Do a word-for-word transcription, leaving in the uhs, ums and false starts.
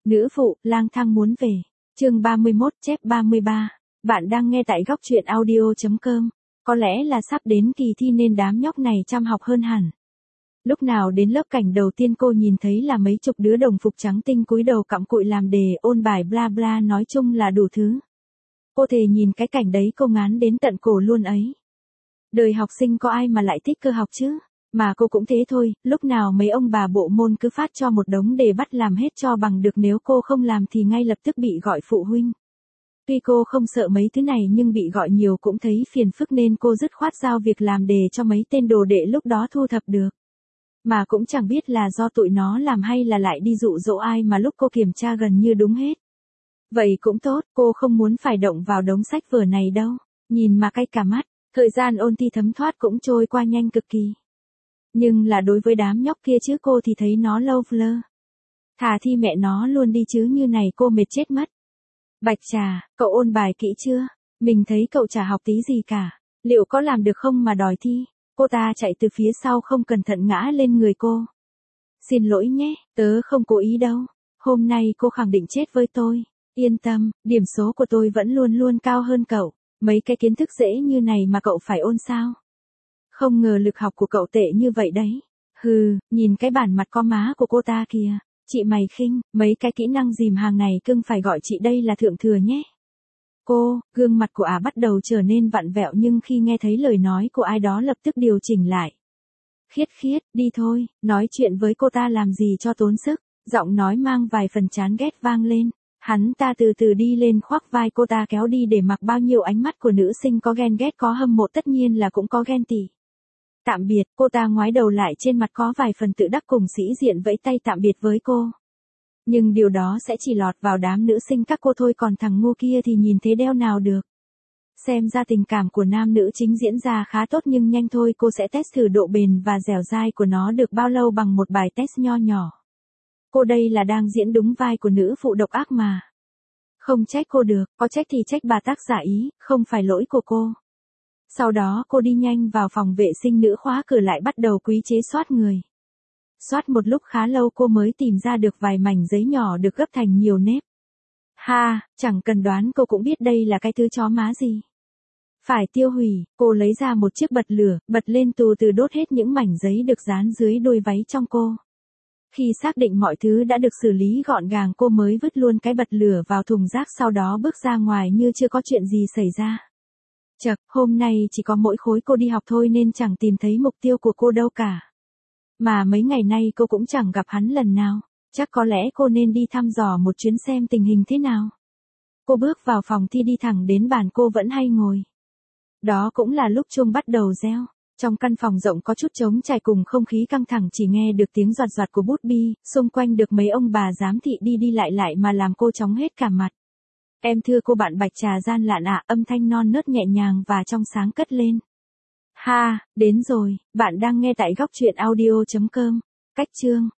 Nữ phụ, lang thang muốn về. Chương ba mươi mốt chép ba mươi ba. Bạn đang nghe tại góc truyện audio chấm com. Có lẽ là sắp đến kỳ thi nên đám nhóc này chăm học hơn hẳn. Lúc nào đến lớp cảnh đầu tiên cô nhìn thấy là mấy chục đứa đồng phục trắng tinh cúi đầu cặm cụi làm đề ôn bài bla bla, nói chung là đủ thứ. Cô thề nhìn cái cảnh đấy cô ngán đến tận cổ luôn ấy. Đời học sinh có ai mà lại thích cơ học chứ? Mà cô cũng thế thôi, lúc nào mấy ông bà bộ môn cứ phát cho một đống đề bắt làm hết cho bằng được, nếu cô không làm thì ngay lập tức bị gọi phụ huynh. Tuy cô không sợ mấy thứ này nhưng bị gọi nhiều cũng thấy phiền phức nên cô dứt khoát giao việc làm đề cho mấy tên đồ đệ lúc đó thu thập được. Mà cũng chẳng biết là do tụi nó làm hay là lại đi dụ dỗ ai mà lúc cô kiểm tra gần như đúng hết. Vậy cũng tốt, cô không muốn phải động vào đống sách vở này đâu. Nhìn mà cay cả mắt, thời gian ôn thi thấm thoát cũng trôi qua nhanh cực kỳ. Nhưng là đối với đám nhóc kia chứ cô thì thấy nó lâu lơ. Thà thi mẹ nó luôn đi chứ như này cô mệt chết mất. Bạch Trà, cậu ôn bài kỹ chưa? Mình thấy cậu chả học tí gì cả. Liệu có làm được không mà đòi thi? Cô ta chạy từ phía sau không cẩn thận ngã lên người cô. Xin lỗi nhé, tớ không cố ý đâu. Hôm nay cô khẳng định chết với tôi. Yên tâm, điểm số của tôi vẫn luôn luôn cao hơn cậu. Mấy cái kiến thức dễ như này mà cậu phải ôn sao? Không ngờ lực học của cậu tệ như vậy đấy. Hừ, nhìn cái bản mặt có má của cô ta kìa. Chị mày khinh, mấy cái kỹ năng dìm hàng này cưng phải gọi chị đây là thượng thừa nhé. Cô, gương mặt của ả bắt đầu trở nên vặn vẹo nhưng khi nghe thấy lời nói của ai đó lập tức điều chỉnh lại. Khiết khiết, đi thôi, nói chuyện với cô ta làm gì cho tốn sức. Giọng nói mang vài phần chán ghét vang lên. Hắn ta từ từ đi lên khoác vai cô ta kéo đi để mặc bao nhiêu ánh mắt của nữ sinh có ghen ghét có hâm mộ, tất nhiên là cũng có ghen tị. Tạm biệt, cô ta ngoái đầu lại, trên mặt có vài phần tự đắc cùng sĩ diện vẫy tay tạm biệt với cô. Nhưng điều đó sẽ chỉ lọt vào đám nữ sinh các cô thôi, còn thằng ngu kia thì nhìn thế đeo nào được. Xem ra tình cảm của nam nữ chính diễn ra khá tốt, nhưng nhanh thôi cô sẽ test thử độ bền và dẻo dai của nó được bao lâu bằng một bài test nho nhỏ. Cô đây là đang diễn đúng vai của nữ phụ độc ác mà. Không trách cô được, có trách thì trách bà tác giả ý, không phải lỗi của cô. Sau đó cô đi nhanh vào phòng vệ sinh nữ, khóa cửa lại, bắt đầu quý chế soát người. Soát một lúc khá lâu cô mới tìm ra được vài mảnh giấy nhỏ được gấp thành nhiều nếp. Ha, chẳng cần đoán cô cũng biết đây là cái thứ chó má gì. Phải tiêu hủy, cô lấy ra một chiếc bật lửa, bật lên từ từ đốt hết những mảnh giấy được dán dưới đôi váy trong cô. Khi xác định mọi thứ đã được xử lý gọn gàng cô mới vứt luôn cái bật lửa vào thùng rác, sau đó bước ra ngoài như chưa có chuyện gì xảy ra. Chậc, hôm nay chỉ có mỗi khối cô đi học thôi nên chẳng tìm thấy mục tiêu của cô đâu cả. Mà mấy ngày nay cô cũng chẳng gặp hắn lần nào, chắc có lẽ cô nên đi thăm dò một chuyến xem tình hình thế nào. Cô bước vào phòng thi, đi thẳng đến bàn cô vẫn hay ngồi. Đó cũng là lúc chuông bắt đầu reo. Trong căn phòng rộng có chút trống trải cùng không khí căng thẳng, chỉ nghe được tiếng giọt giọt của bút bi, xung quanh được mấy ông bà giám thị đi đi lại lại mà làm cô chóng hết cả mặt. Em thưa cô bạn Bạch Trà gian lạn ạ, âm thanh non nớt nhẹ nhàng và trong sáng cất lên. Ha, đến rồi, bạn đang nghe tại góc truyện audio chấm com. Cách chương.